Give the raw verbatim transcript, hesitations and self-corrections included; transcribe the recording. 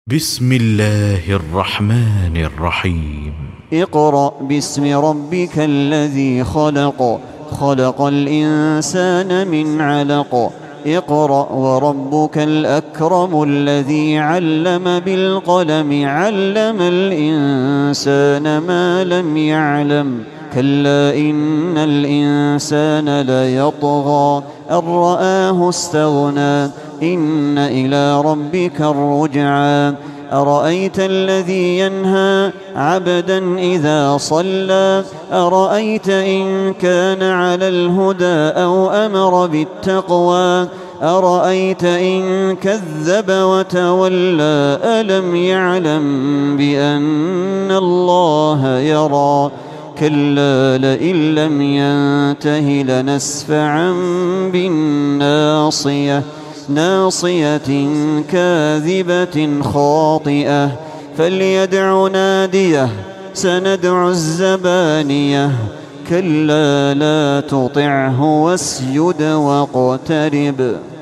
بسم الله الرحمن الرحيم. اقرأ باسم ربك الذي خلق خلق الإنسان من علق اقرأ وربك الأكرم الذي علم بالقلم علم الإنسان ما لم يعلم كلا إن الإنسان ليطغى أن رآه استغنى إن إلى ربك الرجعى أرأيت الذي ينهى عبدا إذا صلى أرأيت إن كان على الهدى أو أمر بالتقوى أرأيت إن كذب وتولى ألم يعلم بأن الله يرى كلا لئن لم ينته لنسفعا بالناصية ناصية كاذبة خاطئة فليدع ناديه سندع الزبانية كلا لا تطعه واسجد واقترب.